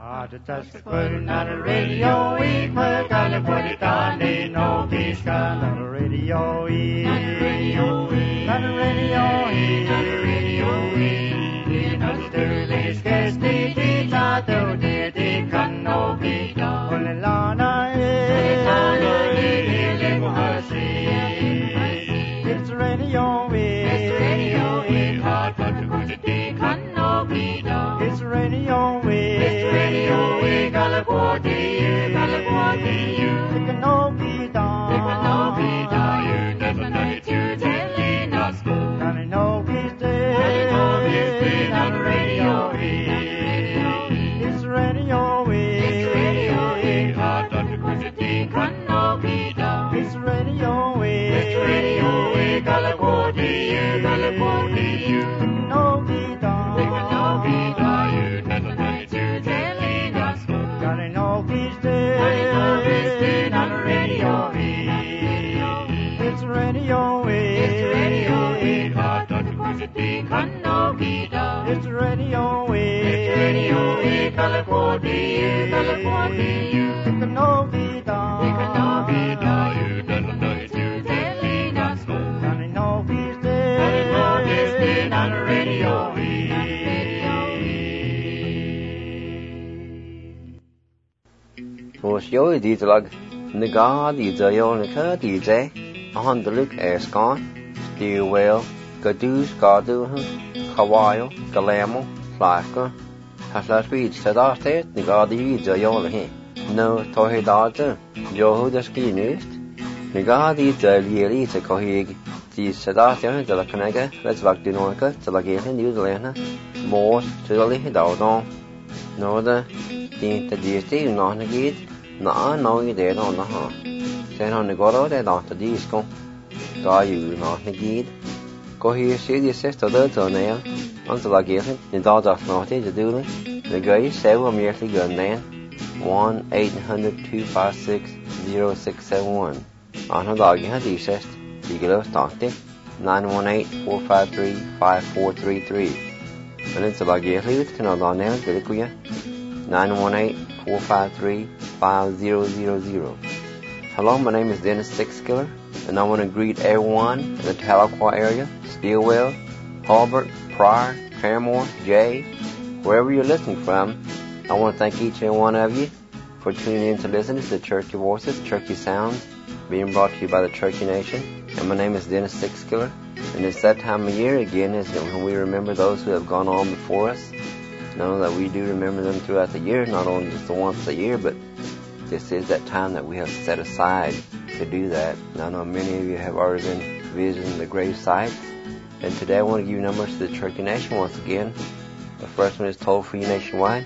Put another radio E, put gonna put it on the no peace, another radio E, another radio E, another radio E, another radio E, another Sterling's guest, the teacher, the can no be done. Olilana it's radio E, it's radio E, hard but to put it can no be done. It's radio E. California, it can all be done. It can all be done. You never know it, you telling us. And I know he's dead. And I know he's dead on radio E. It's radio E. It's radio E. Hard on the quantity can all be done. It's radio E. It's radio E. California, it can all be done. It can all be done. You never know it, you telling us. I know he's dead. I know he's dead on radio E. It's radio E. It's radio E. Hard on the quantity can no be done. It's radio E. It's radio E. California, it can no be done. It can no be done. You never know it, you telling us. I know he's dead. I know he's dead on radio E. Os joi dietlag nega die nika DJ handelijk eskan Stewell gadus gadu Hawaii galamo flaka haslas beach sadate nega die he no tohe data johu das kinust nega die jeli se kohig die sadate de la kanega let's vak du norka til la gehen New Zealand more til li daudon no da die die no negit na no ide no na ha sen on goro de da disco da you no negit ko hi se di sesta da to ne on to la gehen in da da no te de do the guy say we merely go nan 1-800-256-0671 on da gehen di sest di gelo stante 918-453-5433 and it's la gehen it can da ne de ku ya 918-453-5000. Hello, my name is Dennis Sixkiller, and I want to greet everyone in the Tahlequah area, Stillwell, Hulbert, Pryor, Paramore, Jay, wherever you're listening from. I want to thank each and one of you for tuning in to listen to the Cherokee Voices, Cherokee Sounds, being brought to you by the Cherokee Nation. And my name is Dennis Sixkiller, and it's that time of year again is when we remember those who have gone on before us. Know that we do remember them throughout the year, not only just the once a year, but this is that time that we have set aside to do that. And I know many of you have already been visiting the grave sites, and today I want to give you numbers to the Cherokee Nation once again. The first one is toll-free nationwide,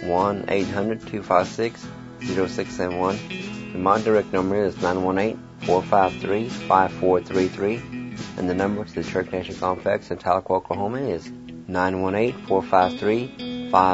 1-800-256-0671. And my direct number is 918-453-5433, and the number to the Cherokee Nation Complex in Tahlequah, Oklahoma is 918-453-5000.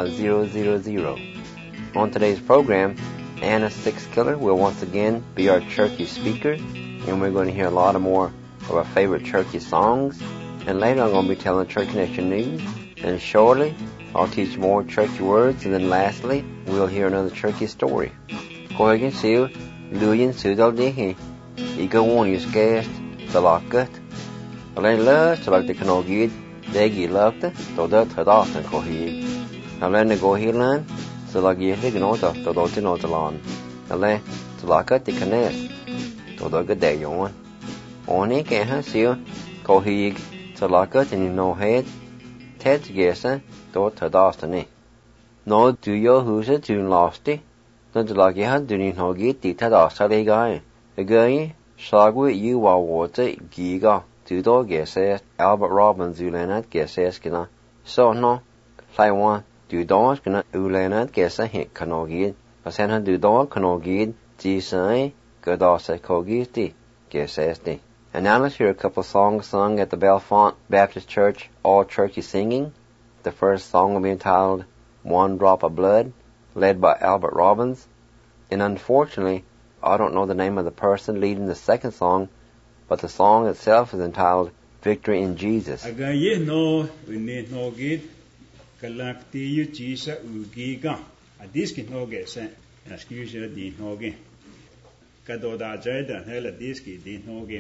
On today's program, Anna Sixkiller will once again be our Cherokee speaker, and we're going to hear a lot more of our favorite Cherokee songs. And later I'm going to be telling Cherokee Nation news, and shortly I'll teach more Cherokee words, and then lastly we'll hear another Cherokee story. Koigen siu luyen sudal dehi ego one is guest the locket. Alain lust like the canogid degi loved to that had often kohig. Alain go hilan so like ye ignota to dot in otalan. Alain to locket the canes to the good day yon. Only can have siu kohig to locket in no head. Ted's guessing to dastani. No do your who's a tune losty. Don't like you had doing no get the tadasta guy. Again, Shagwe you are water giga. To dog guesses Albert Robbins ulenat guesses kina. So no, play one. Do dogs kina ulenat guess a hint canogid. But send her do dog canogid. G-say, good also cogiti. Guesses the. And now let's hear a couple songs sung at the Bellefonte Baptist Church, all Cherokee singing. The first song will be entitled One Drop of Blood, led by Albert Robbins. And unfortunately, I don't know the name of the person leading the second song, but the song itself is entitled Victory in Jesus. diski noge sen skysje di noge kado da jeda hele diski di noge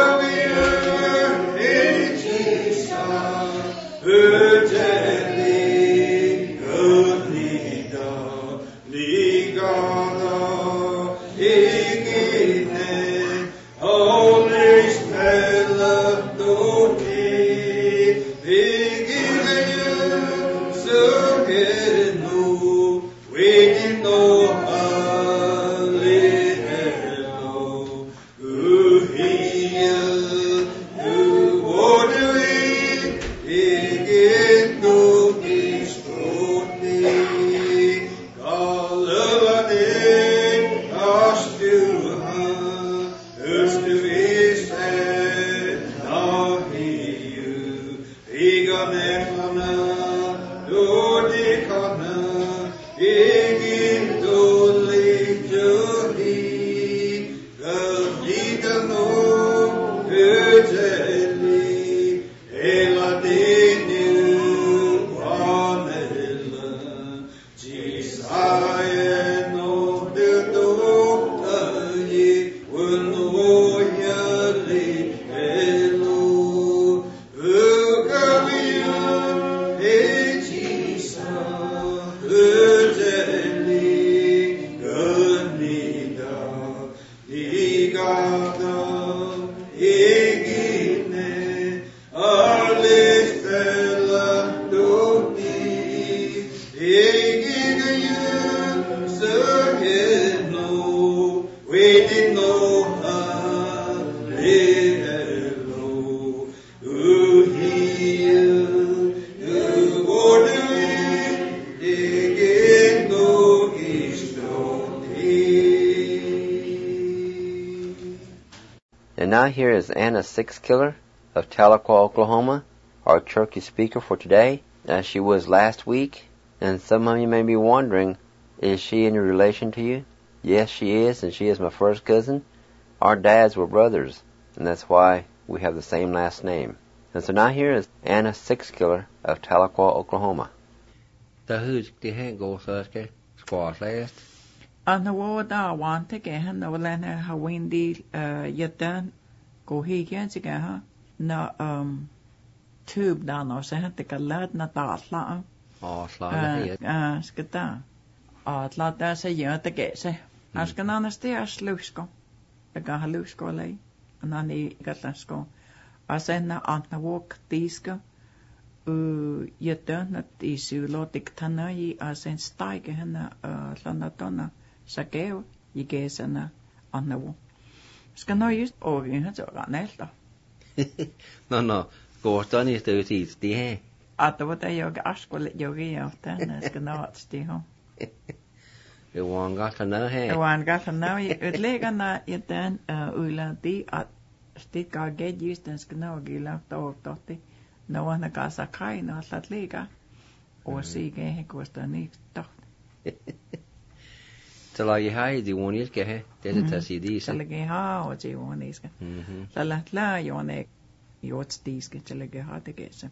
Urgently And now here is Anna Sixkiller of Tahlequah, Oklahoma, our Cherokee speaker for today, as she was last week. And some of you may be wondering, is she any relation to you? Yes, she is, and she is my first cousin. Our dads were brothers, and that's why we have the same last name. And so now here is Anna Sixkiller of Tahlequah, Oklahoma. Anna da wante ke han no lena ha windy yatan go he kan sig ha na tube da no se hat ka lad na ta sla skata atla da se yata ke se askana na ste aslusko da ga halusko lei anani gatlasko asenna antna walk tiska yatan na tisulo tiktana yi asen staige hana lana tona Sakeo, Yigesana, Annawo. Ska nå just ågen har så ganelta. No, kohtaan niistä ysit tihe. Atavota joga askole jogi johtan, ska nå att stiho. Det var en gata nå he. Det var en gata nå, utlegana jätten ulati att sticka gedjusten ska nå gilla tågtotti. No anna kasa kaina att liga. Och sige he kostar nikt toht. Talagi hai di wonil ke he tete tasidi sa talagi ha o ji woniska la yone yotstiske talagi ha te gese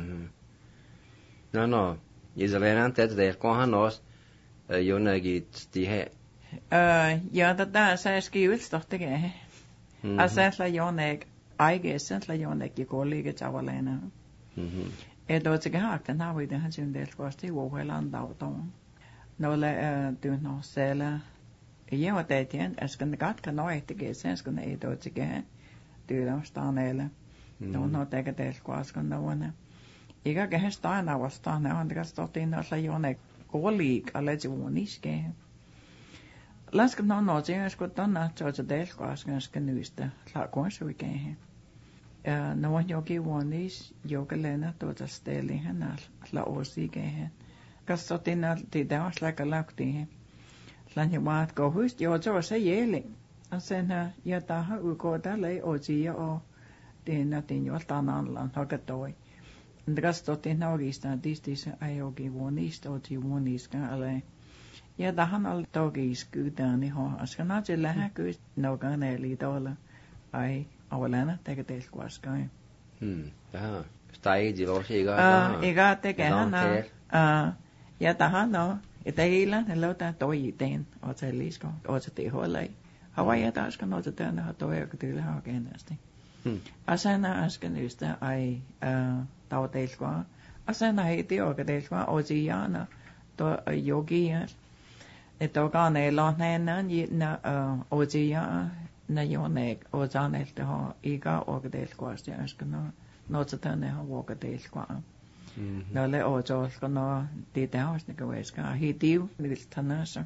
no izalenan tete de kohanos yonagi sti he ja da sa skiuls dotte ge he asatla yoneg aigesentla yoneg ge kollega chavalena edo tege ha den ha vi den han del kosti wo heland auton no le du no sela ja wat det igen askan gat kan no ete ge sen skan edo tege du no stanele no tege del koskan no one iga ge sta na was sta na andra stot in alla yone kolik alle juniske laskan no je sko tanna cho del koskan skan nuiste la konsu ge no one yogi onis yoga lena to ta steli hanal la osi ge kastotina ti daas like lakti lan jumat go hust jo jo se yeli asena ja ta ha uko ta le oji o tin tin jo tanan lan hakatoi kastotina ogista distis ayogi wonist oji woniska ale ja dahan al togis kudani ho askana je lähä kyst no ganeli tola ai awalana tegetel kwaskai aha stai di lo siga iga tegehana ja tahan no eteillä ne löytää toiteen ootse lisko ootse tiholle havaja taas kan ootse tänne ha toja kyllä hakenasti asena asken ystä ai tauteilkoa asena heiti oikeelkoa ojiana to yogia että okaneilla näennän na ojia na jone ojanelta ha iga oikeelkoa asken no ootse tänne ha oikeelkoa no le ojo no ti taos ne kweska hitiu ni tanasa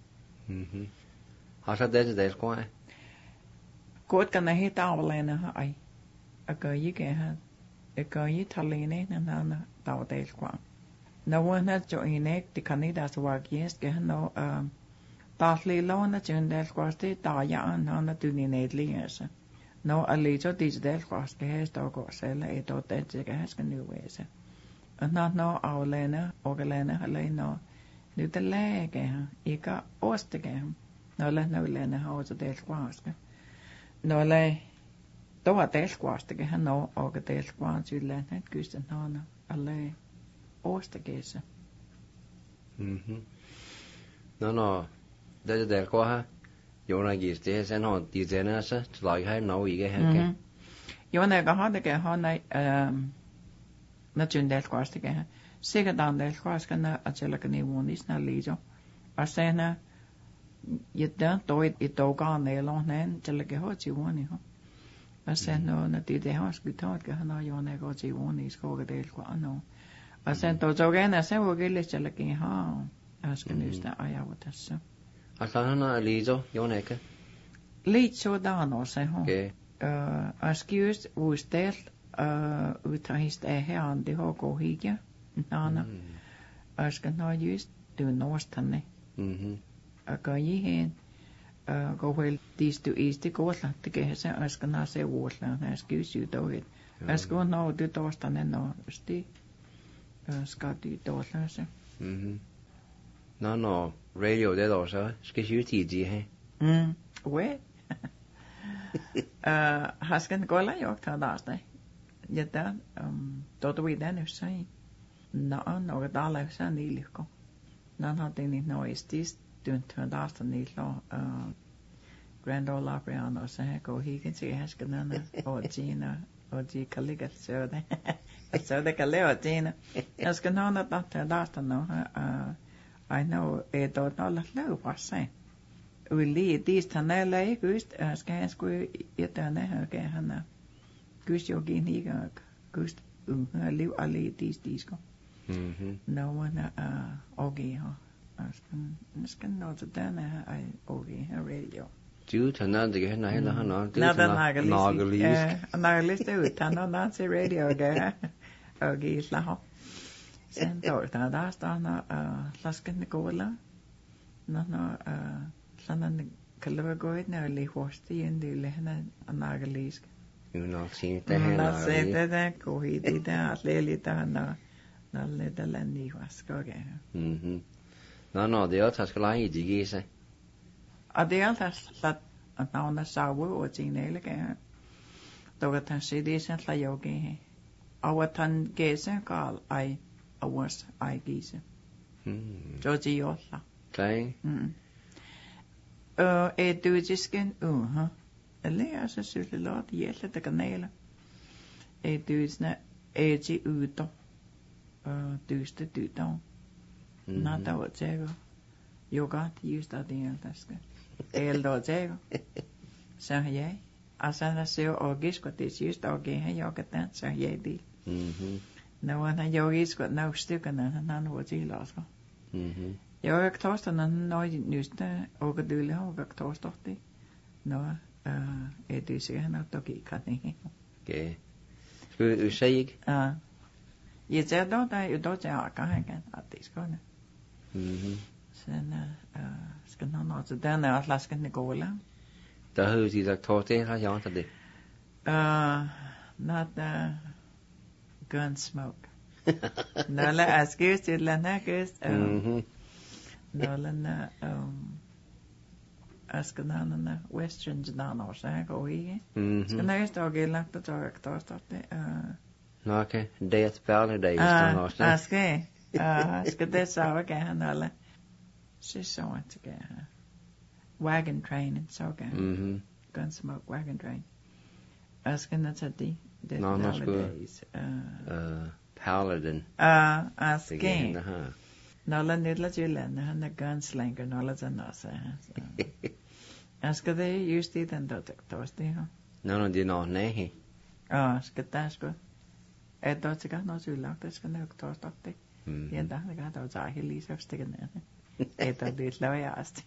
hasa de ko kot kana hita awlena ai akayi ke ha akayi thaline na tawtel kwa no one jo inek ti kanida swagies ke no tahli lona jendel kwaste ta ya na tu ni nedlies No alito digital kwaske hesto ko sela eto tetsika haska nyuese. No aulena ogalena haleno nyt läge ika ostege. No lena hausa del kwaske. No le toa del kwaske no oga del kwas yllä net kysten hana alle ostegese. No det del kwa Jona giste sen hon dizena sa slag hai no ige heke. Jona ga hadege hana na del kwaske. Siga dan del kwaske na atselaka ni wonis na lijo. Asena yedda toi itoga nelonen tselake ho chiwoni ho. Asena na tide hospital ga hana Jona go chiwoni skoga del kwa no. Asen to jogena se vogille tselake ha. Askenystä ajavutassa. Asana lijo Joneke. Lijo dano se ho. Okay. Askius uustelt utahist heandi hoko higa. Nana. Asken no just du nostanne. Aga jihen go wel distu isti koslatti kehse asken na se vuosla askius jutoit. Askon no du tostanne no sti. Skati toslase. No radio det også skal ju tidi he. We. Hasken gola yok ta daste. Jetta toto vi den usai. No dala usa niliko. Nan hade ni noistis dunt daste nilo Grand Ole Opry on så här går higen till hasken den och Gina och de kalliga så det. Så det kan leva Gina. Jag ska nå något att daste no. I know it don't know la passé. Vi li dis tanelle gust ska han skulle göra det här kan han. Gust jag in higa gust liv alle dis go. No one okay ha. Ska nå så den här okay radio. Du tanna det hen hela han du nagelis ut tanna nancy radio ga. Okay sla. Sen torta da stana lasken Nicola. No sanan kalvagoid na li hosti indi lehna anagalisk. You not seen det hen. La se det ko hidi da lelita na le da landi waskoge. No det är att ska la i digese. Det är att na sawu och signale ga. Då att han ser det sen la yogi. Awatan gese gal ai awas ai gise. Georgie yolla. Okay. Du jisken eller så skulle låt hjälpa det kanalen. Du sna egi uto. Duste då. Nada vad säger. Yoga just att det är taska. Eldo säger. Så jag. Asana se och gisko det just och ge yoga den så jag det. No ana yogis got no stukana nan hoji lasko. Jag tosta nan noi nysta och dule och tostotti. No det sig han att ge kan. Okej. Skulle du säga? Jag säger då att jag kan att det ska. Sen ska någon så den är flaskan Nicola. Där hur du sagt toste har jag inte det. Not Gunsmoke. No la askus til la nakus. No la askanana western jana så här går i. Ska näst och ge lagt att ta start det. No okej, det är paradise då så. Ska det så att han alla. Så så att det wagon train and so go. Gunsmoke wagon train. Askana tadi. No, Paladin. Asking. Nala nidla julen, han är gunslinger, nala zanasa. Ska det just det den då tosti ha? No, det är nej. Ska det ska. Då ska nå julen, det ska nog tosti. Ja, då det går så här lite så stigen ner. Det lojast.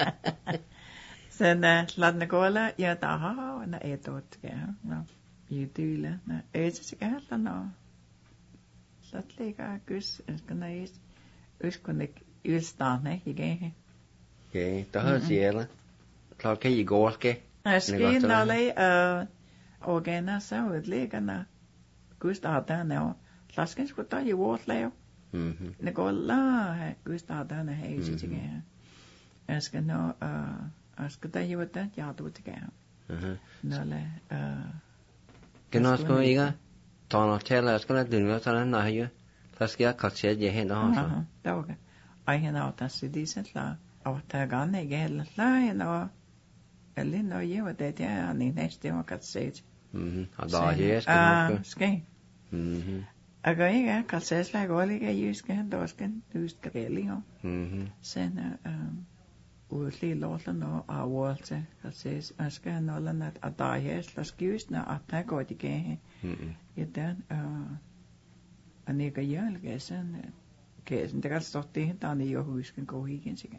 Sen ladna kolla, ja då ha, na etot ja. No. Jydyle, nej, så ska jag lämna. Så att lägga gus, ska nej, uskonik ylstane igen. Okej, då hörs det. Klart kan ju gå ska. Skin nalai Ogena sa udlegana gusta dana lasken skuta ju vårt leo. Ne golla gusta dana heisi tige. Aska no aska da ju da ja du tige. Nale Gnasko iga tana tela aska dunga tana na ju. Laskia kalse je hen ha. Doga. Ai hena ta sidisent la av ta ganne gel la hena eller no ju det ja ni näste och kat se. Da je ska. Ska. Aga kalses la golige juske dosken just greli ho. Sen udli låta no awolte kalses aska no la nat adajes la skjusna at ta går de ge. I den anega jølgesen kæsen det kan stå det der i jo husken gå igen sig.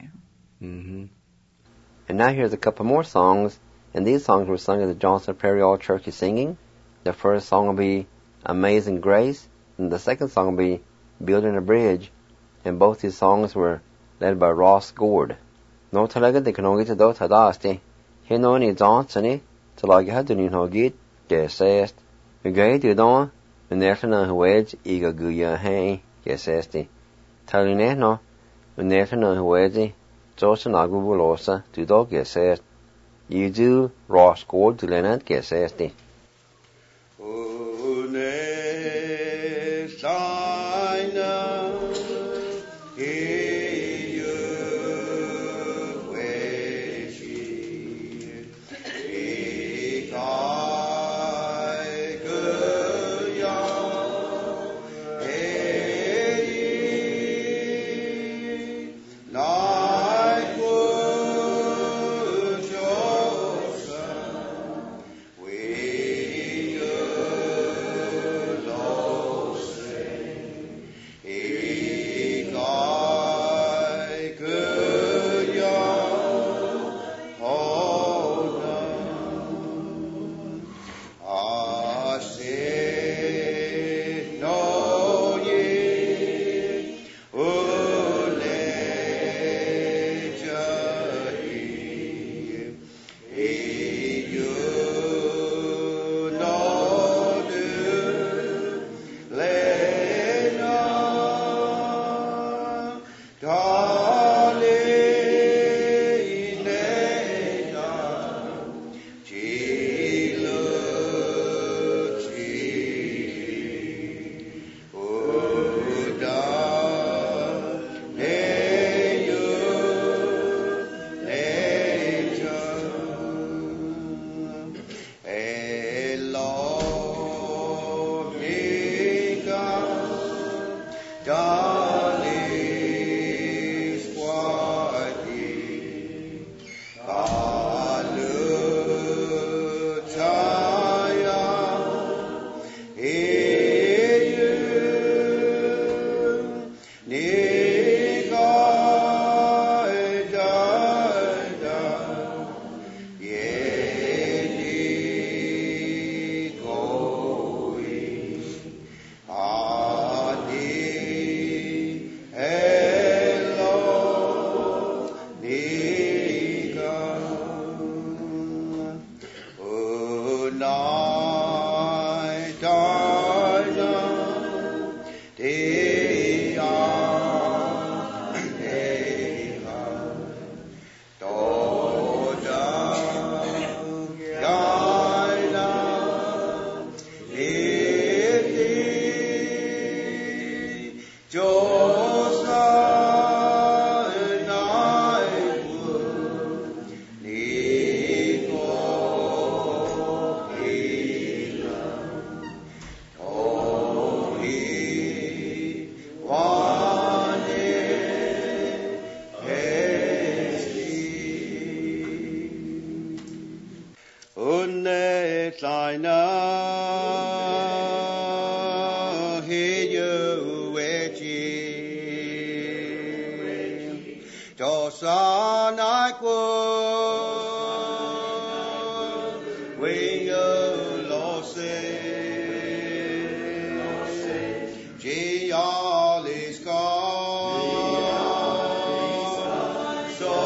And now here's a couple more songs, and these songs were sung at the Johnson Prairie All Church Singing. The first song will be Amazing Grace, and the second song will be Building a Bridge, and both these songs were led by Ross Gord. No talaga de kanogi to do tadasti. He no ni Johnson talaga had ni no git de says. We go to do and there's no wedge iga guya hey gesesti. Taline no and there's no wedge Johnson agubulosa to do geses. You do Ross Gord to Leonard gesesti.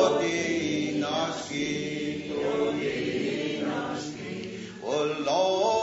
Lord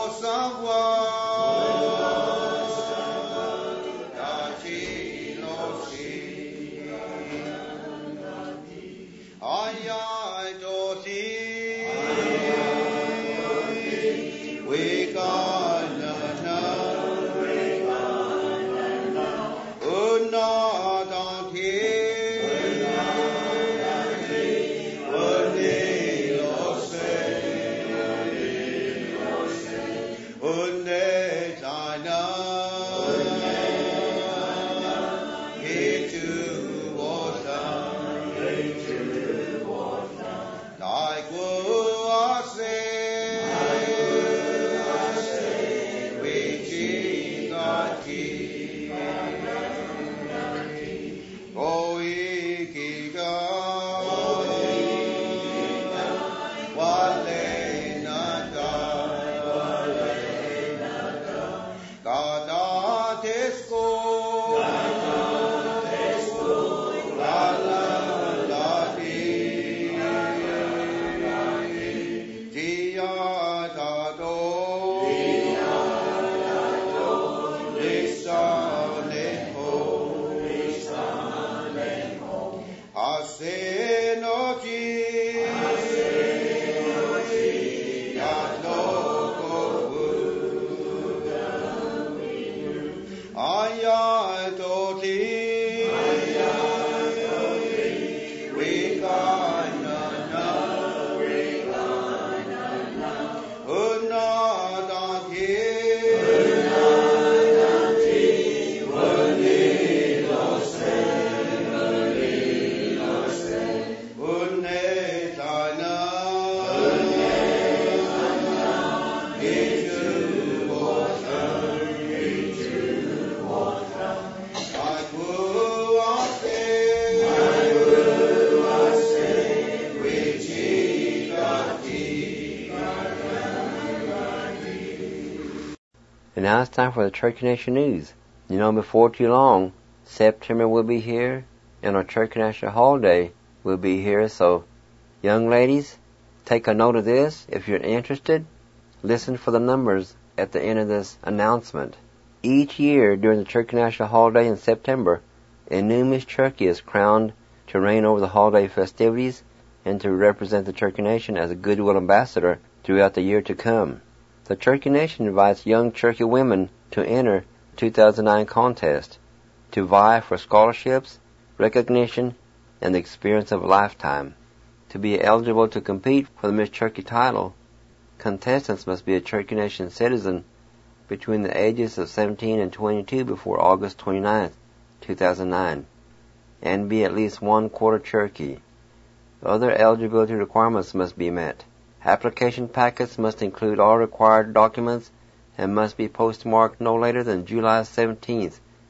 And now it's time for the Cherokee Nation News. You know, before too long, September will be here, and our Cherokee National Holiday will be here. So, young ladies, take a note of this. If you're interested, listen for the numbers at the end of this announcement. Each year during the Cherokee National Holiday in September, a new Miss Cherokee is crowned to reign over the holiday festivities and to represent the Cherokee Nation as a goodwill ambassador throughout the year to come. The Cherokee Nation invites young Cherokee women to enter the 2009 contest to vie for scholarships, recognition, and the experience of a lifetime. To be eligible to compete for the Miss Cherokee title, contestants must be a Cherokee Nation citizen between the ages of 17 and 22 before August 29, 2009, and be at least 1/4 Cherokee. Other eligibility requirements must be met. Application packets must include all required documents and must be postmarked no later than July 17,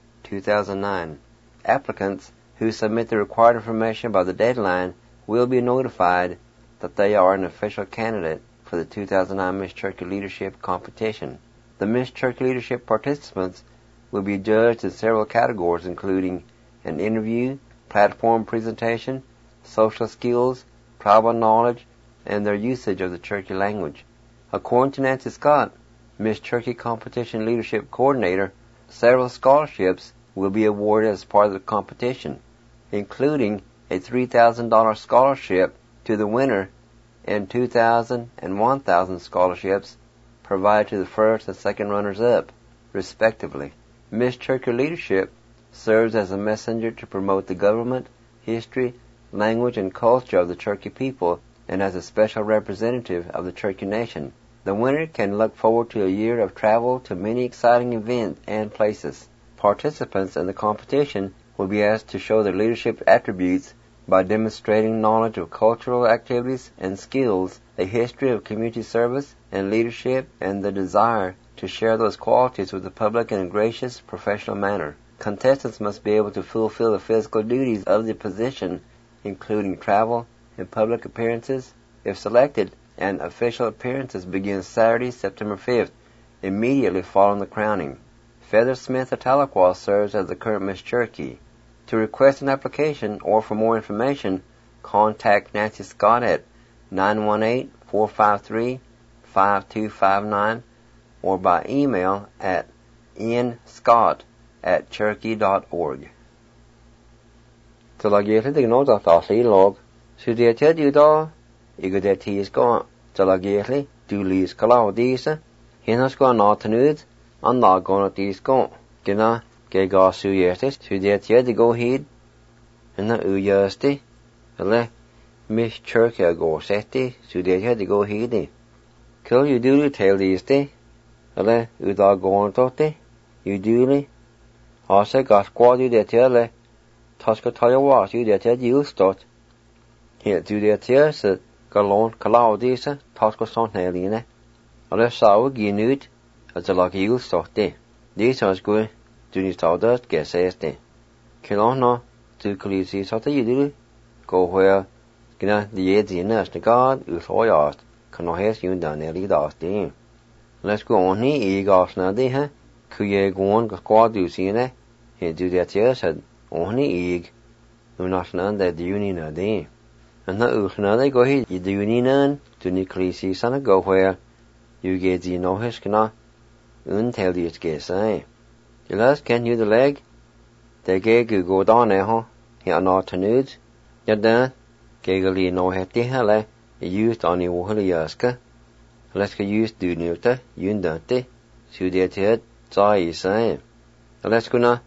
2009. Applicants who submit the required information by the deadline will be notified that they are an official candidate for the 2009 Miss Cherokee Leadership Competition. The Miss Cherokee Leadership participants will be judged in several categories, including an interview, platform presentation, social skills, tribal knowledge, and their usage of the Cherokee language. According to Nancy Scott, Miss Cherokee Competition Leadership Coordinator, several scholarships will be awarded as part of the competition, including a $3,000 scholarship to the winner and $2,000 and $1,000 scholarships provided to the first and second runners-up, respectively. Miss Cherokee Leadership serves as a messenger to promote the government, history, language, and culture of the Cherokee people and as a special representative of the Cherokee Nation. The winner can look forward to a year of travel to many exciting events and places. Participants in the competition will be asked to show their leadership attributes by demonstrating knowledge of cultural activities and skills, a history of community service and leadership, and the desire to share those qualities with the public in a gracious, professional manner. Contestants must be able to fulfill the physical duties of the position, including travel and public appearances. If selected, and official appearances begin Saturday, September 5th, immediately following the crowning. Feathersmith of Tahlequah serves as the current Miss Cherokee. To request an application or for more information, contact Nancy Scott at 918-453-5259 or by email at nscott@cherokee.org. Talagéthe de gnód at así log, Sudéte dúdá, igudé tíos go, talagéthe dúlís calá dísa, hinas go nátanuid, an ná gona dís go, gina ge gá suyéte, Sudéte de go híd, ina ujösti, le Miss Cherokee a go seti, Sudéte de go hídi. Kill you dúlu tail dísti, le udá gona tote, you dúli, asa gas quadu de le, tasca tayawas you de ustot. Here do the tears at Galon Calaudisa, Tosco Sontaline, or a sour ginut as a lucky you stock day. These are good, do you saw that guess este. Kilona, to Calisi Sota you do, go where, gina the aids in us, the god, who's all yours, can no haste you down nearly last day. Let's go on here, eagles now, they, huh? Could ye go on, squad do see ne? Here do the tears at only egg, no not none that the union are day. And na uchna they go here, you do ni none, do ni Calisi sana go where, you get the no hiskana, tell you it's guess, eh? You last can you the leg? They gag you go down there, huh? Here not to nudes. Yet then, gagally no hefty helle, used on your holiaska. Let's go use do nuta, you dante, so that it, so you say. Let's go na,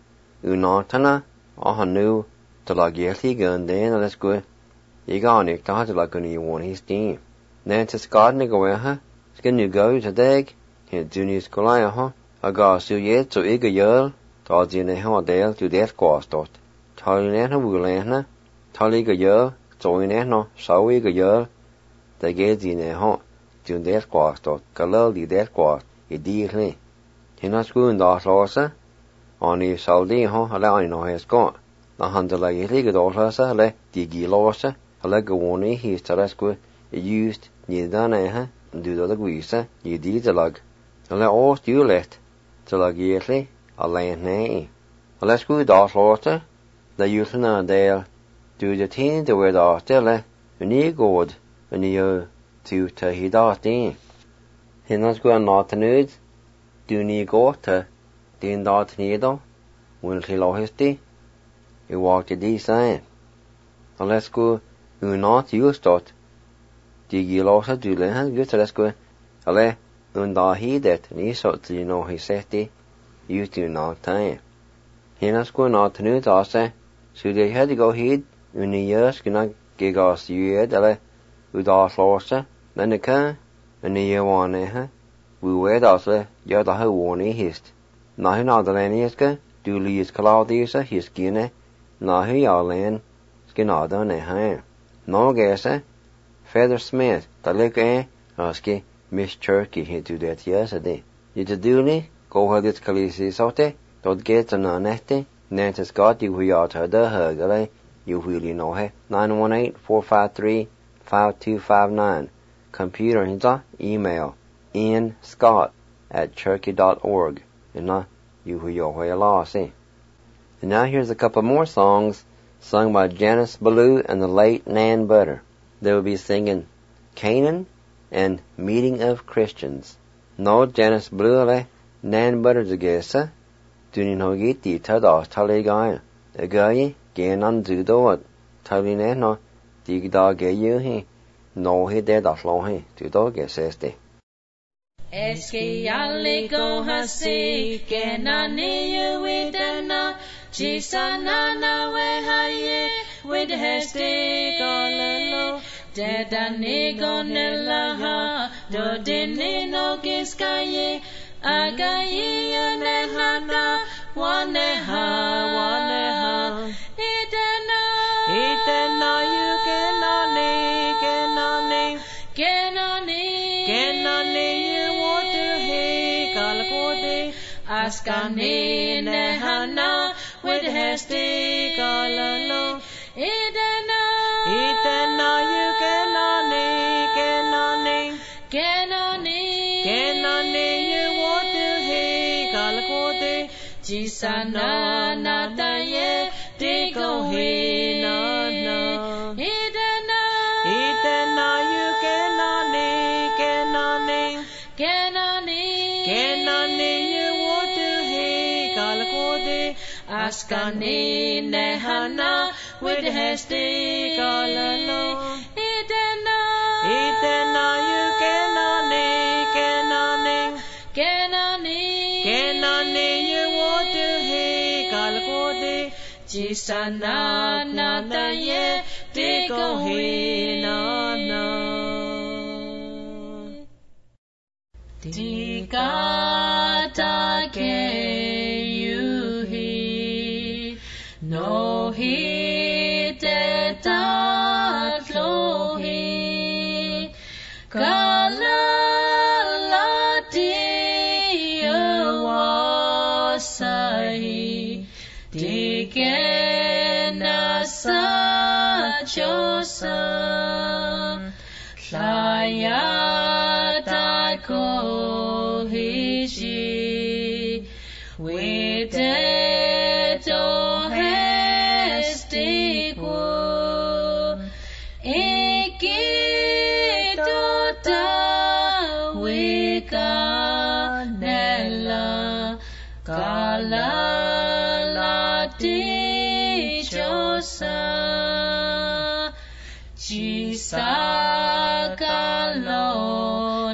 unatana ahanu talageli gundan let's go iganik ta talaguni won his team nantis garden go ha skin you go today he junior skolaya ha aga su yet so iga yel ta jine ha del to det kostot taline ha wulena taliga yel so ine no so iga yel ta ge jine ha jun det kostot kalal di det kost I dirle hina skun da losa ani saldi ha ala ani no hes go na handla yeli go losa le digi losa ala go woni his tarasku used ni dana ha du da guisa ni di dalag ala o stulet dalag yeli ala ne ala sku da losa da yusna del du de tin de we da tele ni god ni tu ta hidati hina sku anotanud du ni gota din dat nido when khilohisti I walked the design unless go not used dot digi losa du le han gut let's go ale da hidet ni so you know he said you do not time hina sku not nu ta se so they had to go hid uni years gonna gigas you ale uda losa then the can ni ye one ha we were also ya da ha woni hist na hina da leniska du lies claudius his gine na hi alen skinada ne ha no gese Feather Smith da lik aski Miss Turkey he do that yesterday you to do ni go ha dit kalisi sote dot get na nette nantes got you hu ya ta da ha gale you really know he 918-453-5259 computer hinta email ian.scott@turkey.org and now here's a couple more songs sung by Janice Ballou and the late Nan Butter. They will be singing Canaan and Meeting of Christians. No Janice Ballou Nan Butter zagesa dunin hogiti tada taligaya agayi genan zudo taline no digda geyu no he de da flohe to do geseste Eski alle go hasi kenani you widana chisana na we haye with hesti golelo dedani gonella ha do dini no giskaye agaye nehana waneha itena you kenani Askani nehana with hesti galalo itena you kenani you want to he galkote jisana nataye digo he na itena you kenani Askani nehana with hesti galalo itena you kenani you want to he galkote jisana nataye digo he na Digata ke no he te tatlo he kalati wasai digena sa chosa layata ko hishi with Sakalo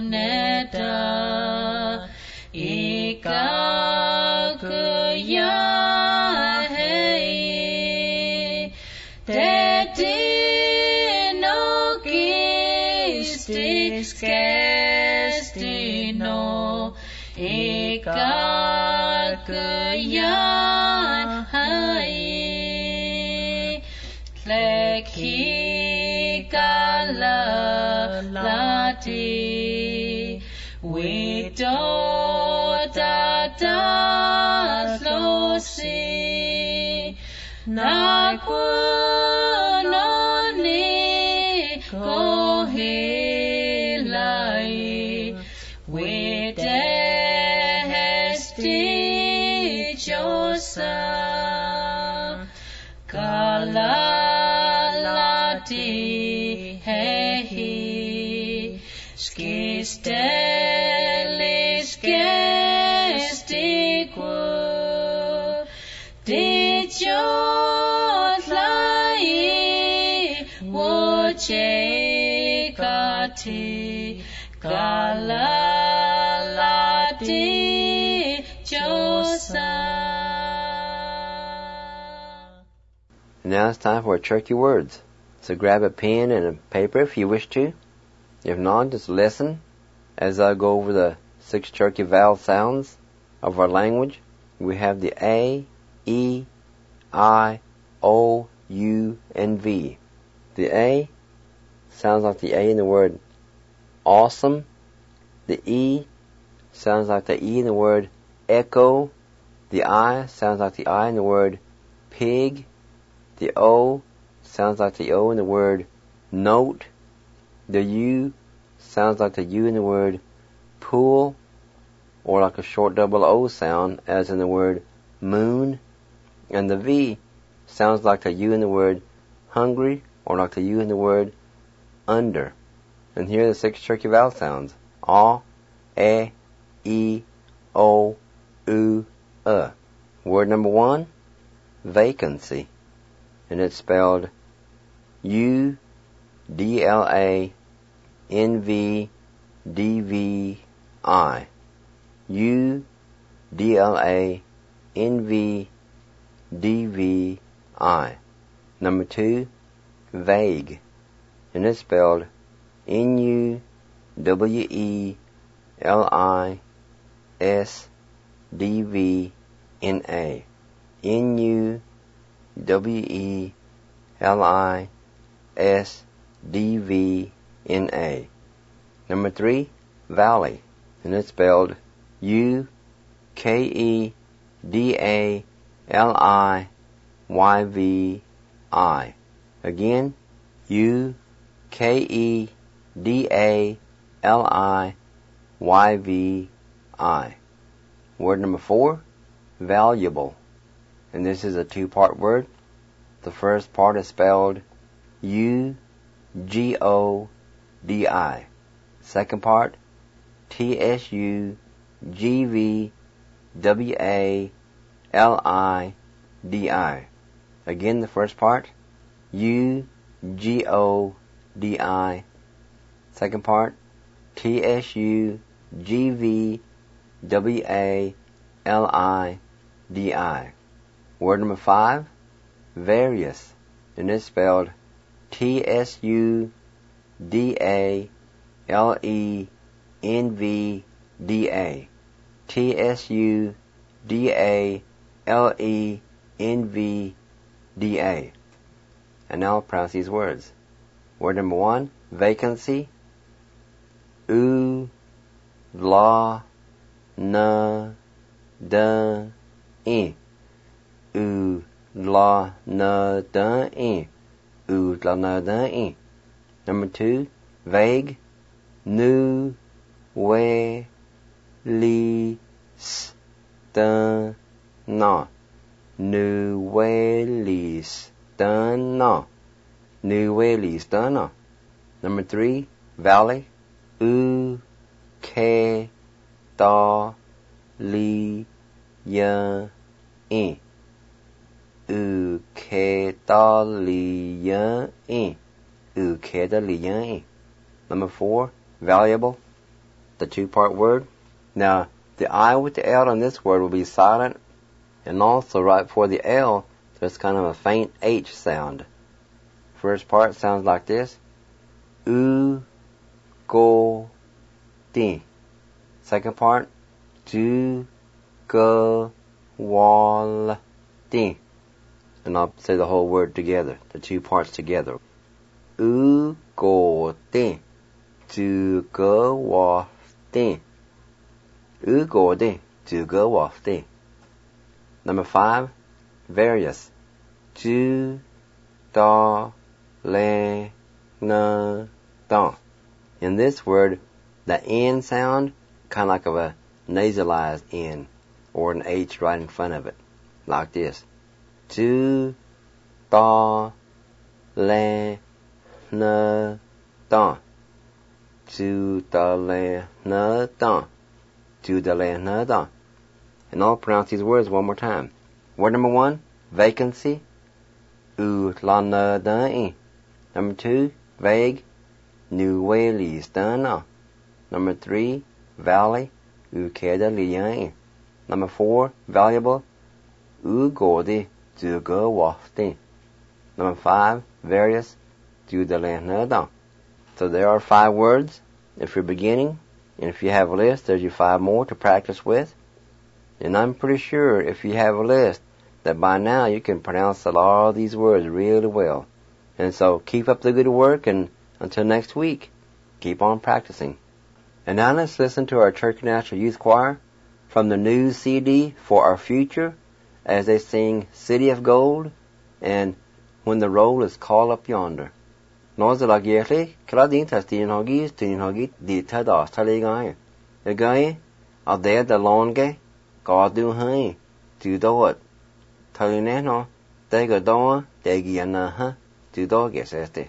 neta ika kuya destino ikakayan hai leki kalalati widodadaslosi nakunoni kohilai widehesti josa kalalati hehi skistelis gestiku dijotlai wojekati kalalati josa. Now it's time for Cherokee words. So grab a pen and a paper if you wish to. If not, just listen as I go over the 6 Cherokee vowel sounds of our language. We have the A, E, I, O, U, and V. The A sounds like the A in the word awesome. The E sounds like the E in the word echo. The I sounds like the I in the word pig. The O sounds like the O in the word note. The U sounds like the U in the word pool, or like a short double O sound as in the word moon. And the V sounds like the U in the word hungry, or like the U in the word under. And here are the 6 Cherokee vowel sounds. A, E, I, O, U, Word number 1, vacancy. And it's spelled U-D-L-A-N-V-D-V-I. U-D-L-A-N-V-D-V-I. Number 2, vague. And it's spelled N-U-W-E-L-I-S-D-V-N-A. N-U-W-E-L-I-S-D-V-N-A. Number 3, valley. And it's spelled U-K-E-D-A-L-I-Y-V-I. Again, U-K-E-D-A-L-I-Y-V-I. Word number 4, valuable. And this is a 2-part word. The first part is spelled U-G-O-D-I. Second part, T-S-U-G-V-W-A-L-I-D-I. Again, the first part, U-G-O-D-I. Second part, T-S-U-G-V-W-A-L-I-D-I. Word number 5, various. And it's spelled T-S-U-D-A-L-E-N-V-D-A. T-S-U-D-A-L-E-N-V-D-A. And now I'll pronounce these words. Word number 1, vacancy. U-la-na-da-in. U-la-na-da-in. U-la-na-da-in. Number 2, vague. Nu-we-li-s-ta-na. Nu-we-li-s-ta-na. Nu-we-li-s-ta-na. Number 3, valley. U-ke-ta-li-ya-in. U-ke-ta-li-ya-in. U-ke-ta-li-ya-in. Number 4, valuable. The 2-part word. Now, the I with the L on this word will be silent, and also right before the L, there's kind of a faint H sound. First part sounds like this. U-ko-li-ya-in. go, di. Second part, du, go, wal, di. And I'll say the whole word together, the two parts together. U, go, di. Du, go, wa, di. U, go, di. Du, go, wa, di. Number 5, various. Ju, da, le, na, da. In this word, the N sound, kind of like of a nasalized N, or an H right in front of it, like this. Ju, da, le, na, da. Ju, da, le, na, da. Ju, da, le, na, da. And I'll pronounce these words one more time. Word number 1, vacancy. U, la, na, da, e. Number 2, vague. Nu, we, li, sta, na. Number 3, valley. U, ke, da, li, e. Number 4, valuable. U, go, di. Du, go, wa, di. Number 5, various. Du, da, le, na, da. So there are 5 words if you're beginning. And if you have a list, there's your 5 more to practice with. And I'm pretty sure if you have a list that by now you can pronounce a lot of these words really well. And so keep up the good work, and until next week, keep on practicing. And now let's listen to our Church National Youth Choir from the new CD For Our Future as they sing City of Gold and When the Roll is Called Up Yonder. Nozala Gerli, Kladin Tastin Hogis, Tin Hogit, Dita Das Taligai. The guy, out there the longe, God do hay, do do it. Talineno, they go door, they giana, huh, do dog yes, este.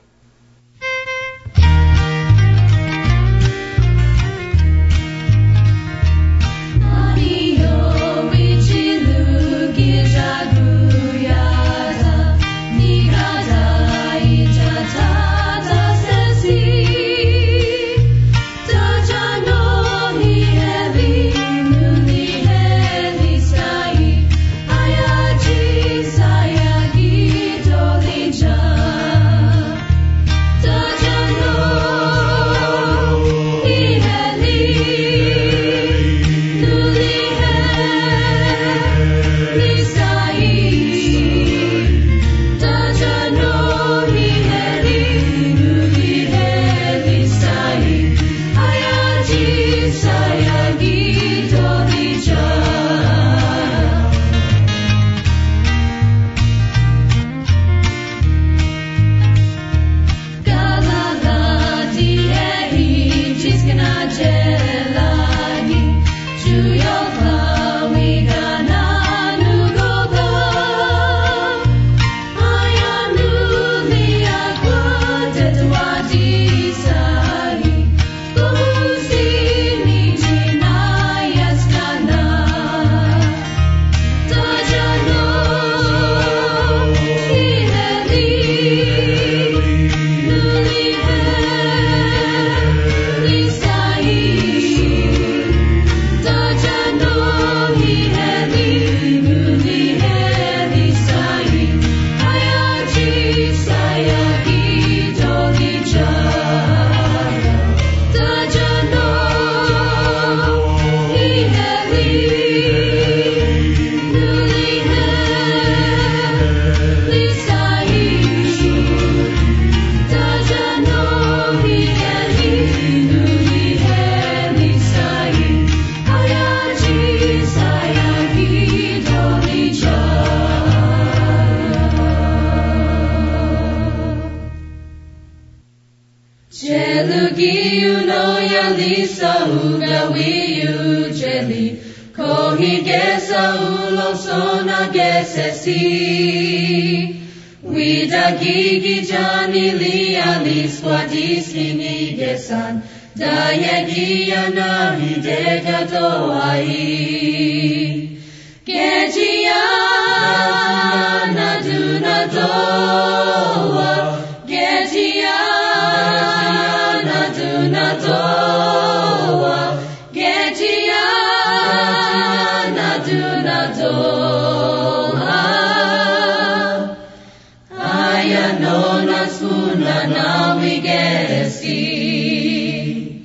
Aya no na suna na we get see.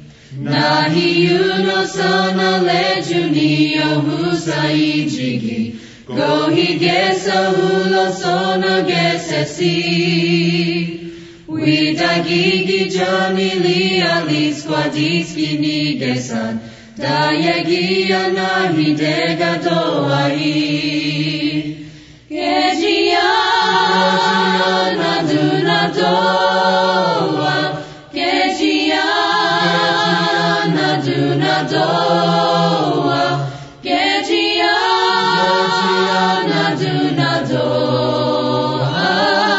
sana lejuni ohusai jigi. Gohi gesa hulo sona gesesi. Widagigi jani li alis kwadiski nigesan. Dayagi anahi dega doahi. Gejia naduna doa. Gejia naduna doa. Gejia naduna doa.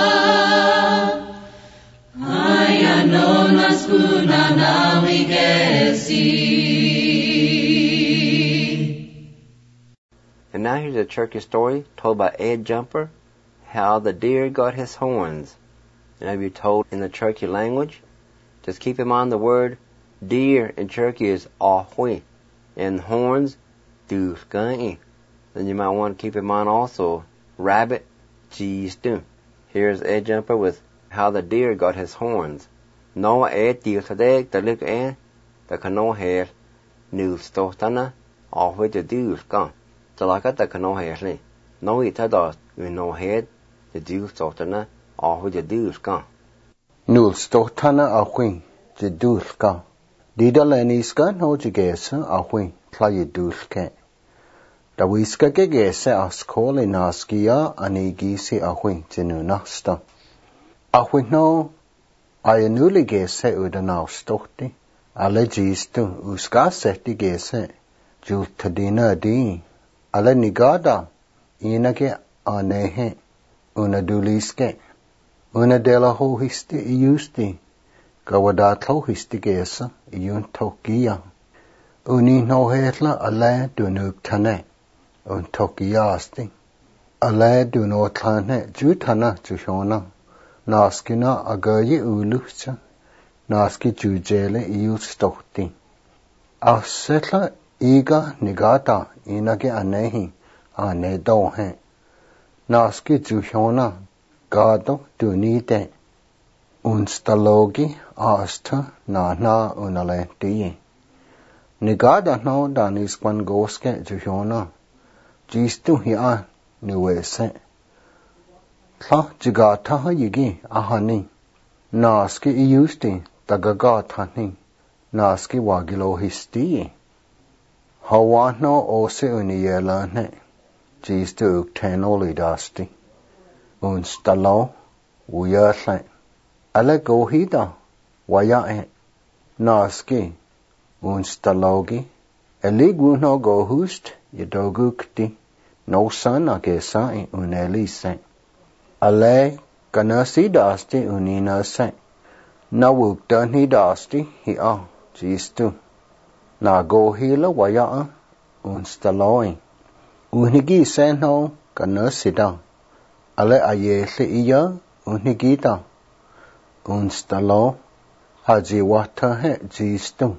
Ayano naskuna nawigesi. And now here's a turkey story told by Ed Jumper, how the deer got his horns. And it'll be told in the Cherokee language. Just keep in mind the word deer in Cherokee is ahui, and horns, duskani. Then you might want to keep in mind also rabbit, jistu. Here's Ed Jumper with how the deer got his horns. Noa Ed diutadeg the lik en the kano hair nu stotana ahui the duskan. Talakat the kano hair no itados you no head the dew stotana ahui the duskan. Nul stotana ahui the duska. Didaleniska no jigesa ahui play duske. Da wiska gegese askole naskia anigisi ahui tinunasta. Ahui no ayanuli gese udana stotti. Ale jistu uska seti gese jultadina di. Ale nigada inake anehe unaduliske. Una dela ho histi iusti. Gawadat ho histi gesa iun tokia. Uni no hetla ale dunuk tane. Un tokiasti. Ale duno tane jutana jushona. Naskina agayi ulucha. Naski jujele iut stokti. Asetla iga nigata inake anehi ane dohe. Naski jushona gado dunite. Unstalogi asta na unalenti. Nigada no danis kwan goske jushona. Jistu hiya niwese. Tla jigata yigi ahani. Naski iusti tagagatani. Naski wagilo histi. Hawano ose uniyelane. Jistu uktenoli dasti. Unstalo uyerle. Ale gohida wayae. Naski unstalogi. Eligu no gohust yadogukti. No son agesai unelise. Ale kanasi dasti uninase. Na wukdani dasti hi'a jistu. Na gohila waya'a unstaloi. Unigi senho kanasida. Ale ayeshe iya unigida. Unstalo haji wata he jistu.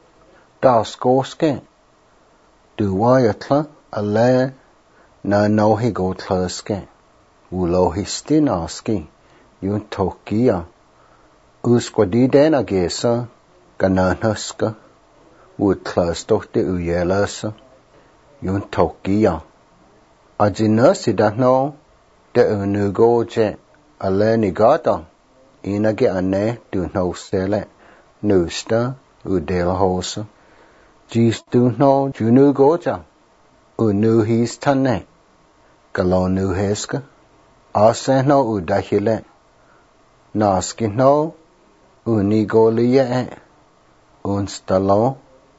Daskoske. Duwayatla ale na nohi gotlaske. Ulohisti naski. Yun tokia. Uskwadiden agesa. Gananaska. Utlastochte uyelasa. Yun tokia. Ajinasida no. De unugoje. Ale nigata. Inage ane du no sele. Nusta udelhosa. Jistu no junugoja. Unuhis tane. Galonu heska. Ase no udahile. Naski no unigolie. Unstalo.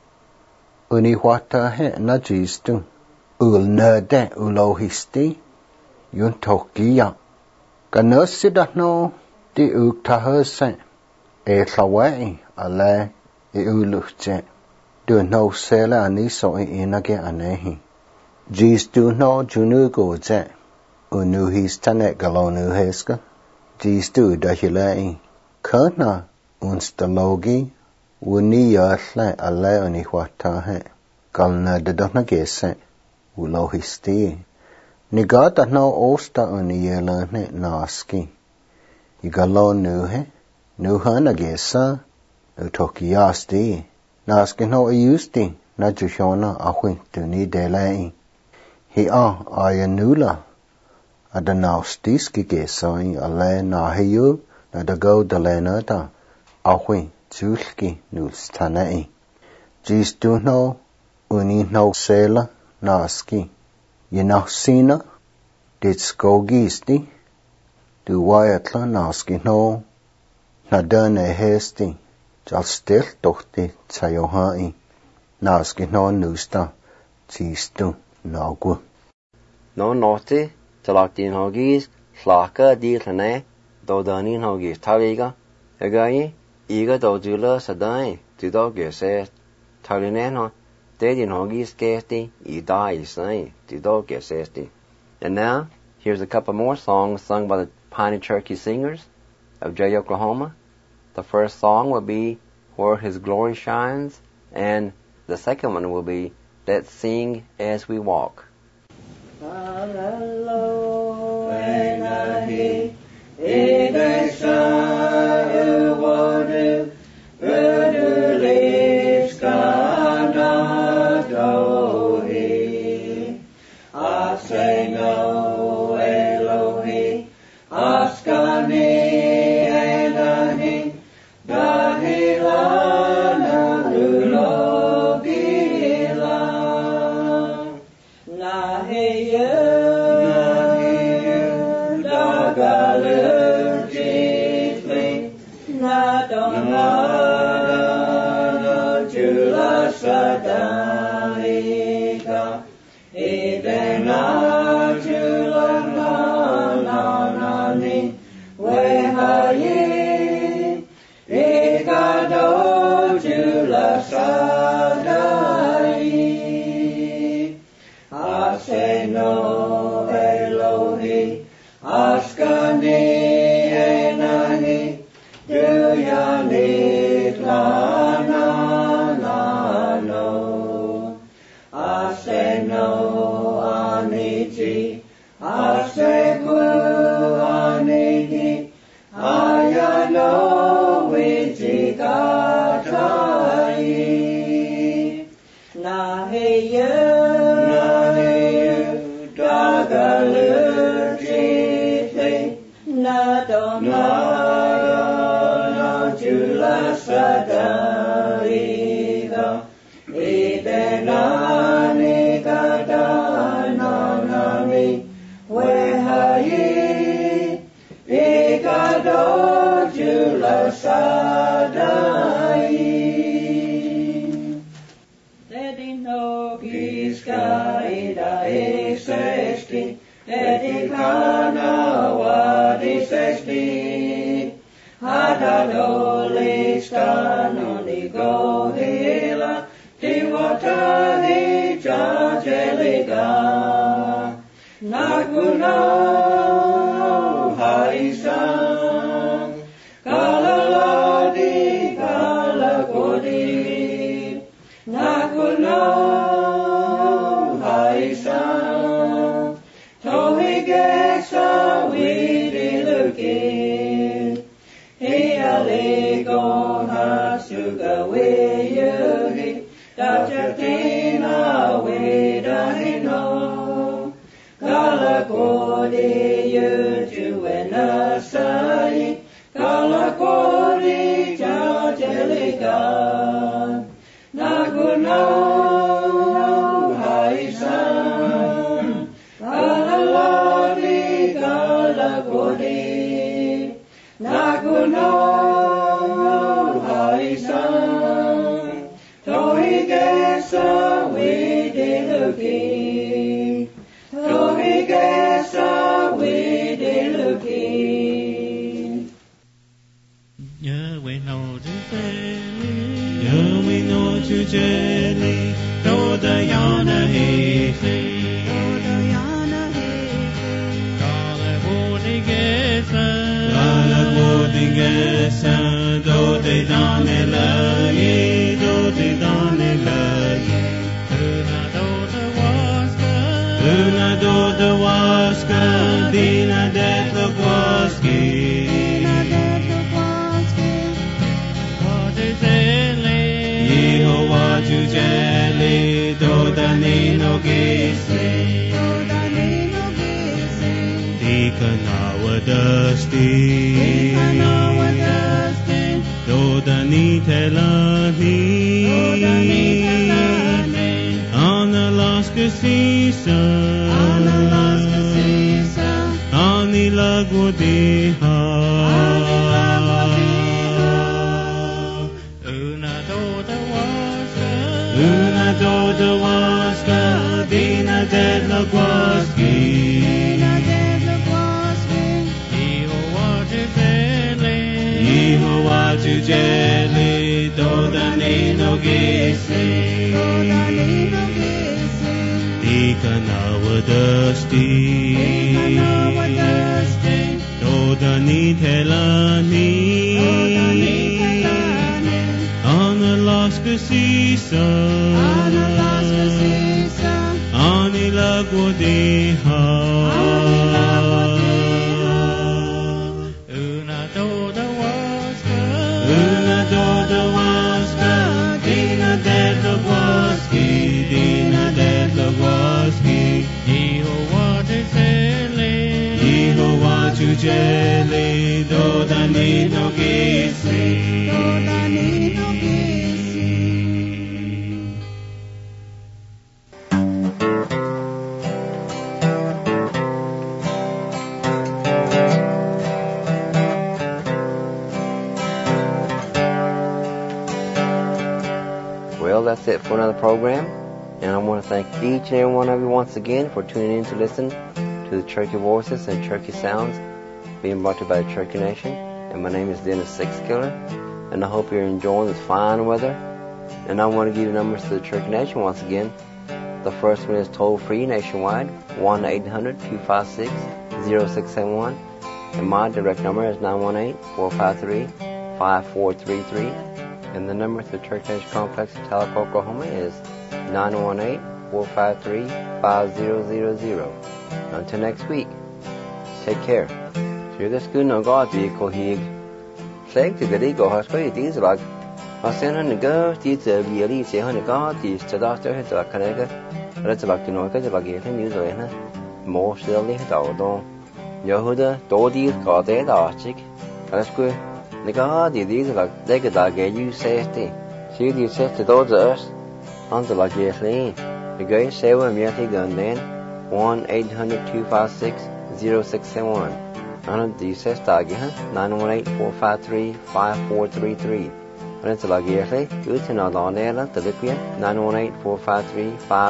Uniwata he na jistu. Ulnede ulohisti. Yun tokia. Ganasida no di uktahase. E tlawai ale uluche. Du no sele aniso inage anehi. Jistu no junugoje. Unuhis tane galonu heska. Jistu dahilei. Kana unstalogi. Uniyasle ale uniwatahe. Galna dedana gese. Ulohisti. Nigata no osta uniyelane naski. Igalonu he. Nuhana gesa. Utokiasti. Naski no iusti. na jushona ahwin tu ni delay. He aya nula adanaw stiski gesai ale na heyu na dago dalena da ahwin julki nulstanai. Jis tu no uni no sela naski. Yenahsina dit skogisti du wayatla naski no na dane hesti jal stil tohti tsayohai naski no nusta tistu nagu. No noti talaktin hogis flaka dilane do danin hogis taliga egai iga do jula sadai do gese talineno dedin hogis gesti ida isai do gesesti. And now here's a couple more songs sung by the Piney Cherokee Singers of Jay, Oklahoma. The first song will be Where His Glory Shines, and the second one will be Let's Sing As We Walk. Yehovah tu jeli gese Dikanawadasti Dodani telani Analaska sisa Anilagwadiha Una doda waska Dina dedla gwaski Iho watu jeli Doda nino gisi Dikanawadasti Doda ni telani Analaska sisa Anilagwadiha Una doda waska Dina dedla gwaski Iho watu jeli Doda nino gisi Well, that's it for another program, and I want to thank each and every one of you once again for tuning in to listen to the Cherokee Voices and Cherokee Sounds being brought to you by the Cherokee Nation. And my name is Dennis Sixkiller, and I hope you're enjoying this fine weather. And I want to give you numbers to the Cherokee Nation once again. The first one is toll-free nationwide, 1-800-256-0671, and my direct number is 918-453-5433. And the number to the Cherokee Nation Complex in Tahlequah, Oklahoma is 918-453-5000. Until next week, take care. You're the school no God vehicle here. Say to the legal hospital, these like I send her to go, these really say her to God, these to doctor, his like Canada. That's about to know, because about getting news of it. More silly, though. Yehuda, Dodi, God, they are chick. That's good. The God, these like they could like you safety. See, you said to those us. Until like yes, the great seven merely gun then 1-800-256-0671. And the says tag 918-453-5433. And it's like yes, you to know on there the liquid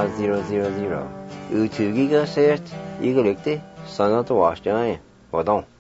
918-453-5000. You to giga says you get it, son of the wash giant. Well, don't.